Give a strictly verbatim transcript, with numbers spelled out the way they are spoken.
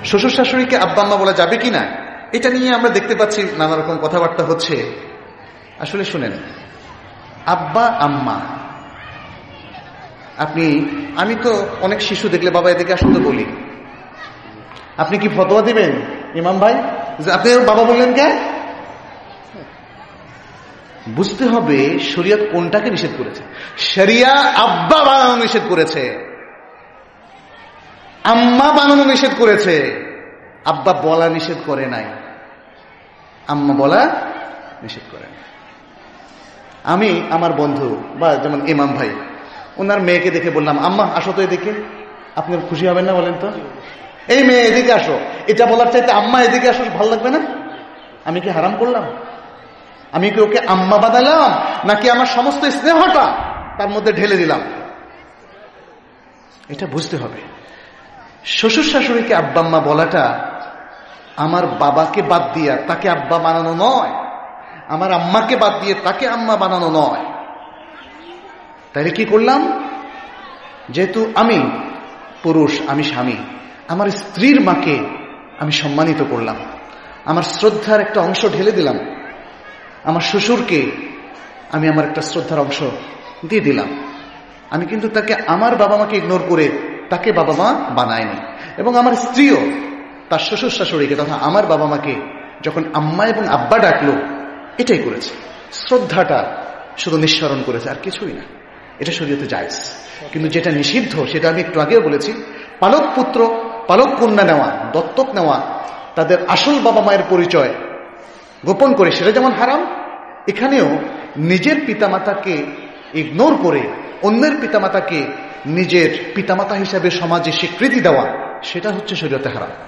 শ্বশুর শাশুড়িকে আব্বা আম্মা বলা যাবে কিনা এটা নিয়ে আমরা দেখতে পাচ্ছি নানা রকম কথাবার্তা হচ্ছে। আসলে শুনেন, আব্বা আম্মা, আপনি আমি তো অনেক শিশু দেখলে বাবা এদিকে আসুন তো বলি, আপনি কি ফতোয়া দিবেন ইমাম ভাই যে আপনি বাবা বললেন কে? বুঝতে হবে শরিয়ত কোনটাকে নিষেধ করেছে। শরিয়া আব্বা বানানো নিষেধ করেছে, আম্মা বানানো নিষেধ করেছে, আব্বা বলা নিষেধ করে নাই, আম্মা বলা নিষেধ করে নাই। আমি আমার বন্ধু বা যেমন ইমাম ভাই, ওনার মেয়েকে দেখে বললাম আম্মা আসো তো এদিকে, আপনি খুশি হবেন না বলেন তো? এই মেয়ে এদিকে আসো, এটা বলার চাইতে আম্মা এদিকে আসো ভালো লাগবে না? আমি কি হারাম করলাম? আমি কি ওকে আম্মা বানালাম, নাকি আমার সমস্ত স্নেহটা তার মধ্যে ঢেলে দিলাম? এটা বুঝতে হবে। শ্বশুর শাশুড়িকে আব্বা আম্মা বলাটা আমার বাবাকে বাদ দিয়া তাকে আব্বা বানানো নয়, আমার আম্মাকে বাদ দিয়ে তাকে আম্মা বানানো নয়। তাহলে কি করলাম? যেহেতু আমি পুরুষ, আমি স্বামী, আমার স্ত্রীর মাকে আমি সম্মানিত করলাম, আমার শ্রদ্ধার একটা অংশ ঢেলে দিলাম, আমার শ্বশুরকে আমি আমার একটা শ্রদ্ধার অংশ দিয়ে দিলাম। আমি কিন্তু তাকে আমার বাবা মাকে ইগনোর করে তাকে বাবা মা বানায়নি। এবং আমার স্ত্রীও তার শ্বশুর শাশুড়িকে তথা আমার বাবা মাকে যখন আম্মা এবং আব্বা ডাকলো এটাই করেছে, শ্রদ্ধাটা শুধু নিঃসরণ করেছে, আর কিছুই না। এটা শরীয়তে জায়েজ। কিন্তু যেটা নিষিদ্ধ সেটা আমি একটু আগেও বলেছি, পালক পুত্র পালক কন্যা নেওয়া, দত্তক নেওয়া, তাদের আসল বাবা মায়ের পরিচয় গোপন করে, সেটা যেমন হারাম, এখানেও নিজের পিতামাতাকে ইগনোর করে অন্যের পিতামাতাকে নিজের পিতামাতা হিসাবে সমাজে স্বীকৃতি দেওয়া, সেটা হচ্ছে শরীয়তে হারাম।